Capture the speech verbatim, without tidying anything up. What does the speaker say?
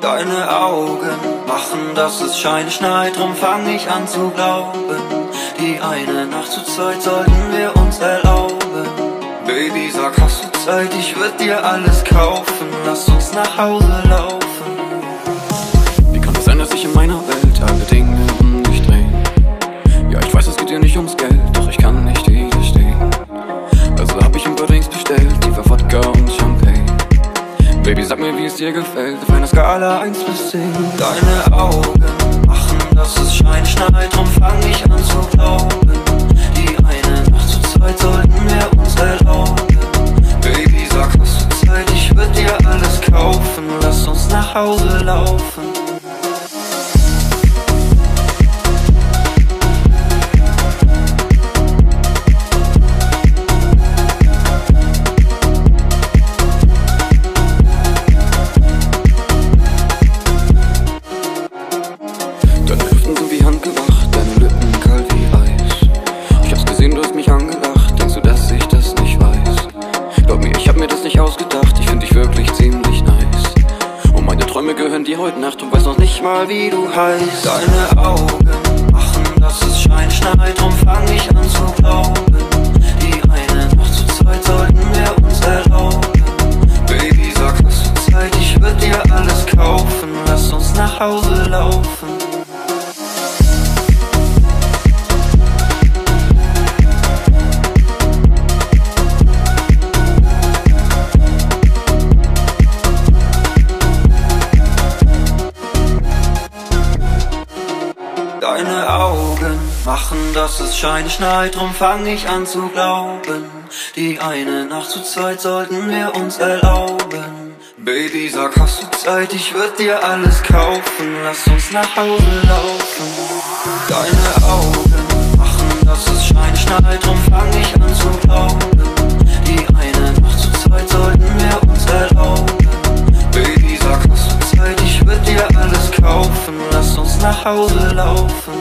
Deine Augen machen, dass es scheint, schneit, drum fang ich an zu glauben. Die eine Nacht zu zweit sollten wir uns erlauben. Baby, sag, hast du Zeit, ich würd dir alles kaufen. Lass uns nach Hause laufen. Wie kann es sein, dass sich in meiner Welt alle Dinge um dich drehen? Ja, ich weiß, es geht dir nicht ums Geld, doch ich kann nicht widerstehen. Also hab ich ein paar Drinks bestellt, tiefer Wodka und Champagne. Baby, sag mir, wie es dir gefällt, auf einer Skala eins bis zehn. Deine Augen machen, dass es scheint, schneit, drum fang ich an zu glauben. Die eine Nacht zu zweit sollten wir uns erlauben. Baby, sag, hast du Zeit, ich würd dir alles kaufen. Lass uns nach Hause laufen. Deine Hüften sind wie handgemacht, deine Lippen kalt wie Eis. Ich hab's gesehen, du hast mich angelacht, denkst du, dass ich das nicht weiß? Glaub mir, ich hab mir das nicht ausgedacht, ich find dich wirklich ziemlich nice. Und meine Träume gehören dir heute Nacht, du weißt noch nicht mal, wie du heißt. Deine Augen machen, dass es scheint, schneit, drum fang ich an zu glauben. Die eine Nacht zu zweit sollten wir uns erlauben. Baby, sag, hast du Zeit, ich würd dir alles kaufen. Lass uns nach Hause laufen. Deine Augen machen, dass es scheint, schneit, drum fang ich an zu glauben. Die eine Nacht zu zweit sollten wir uns erlauben. Baby, sag, hast du Zeit, ich würd dir alles kaufen. Lass uns nach Hause laufen. Deine Augen machen, dass es scheint, schneit, drum fang ich an zu glauben. Die eine Nacht zu zweit sollten wir uns erlauben. Baby, sag, hast du Zeit, ich würd dir alles kaufen. Lass uns nach Hause laufen.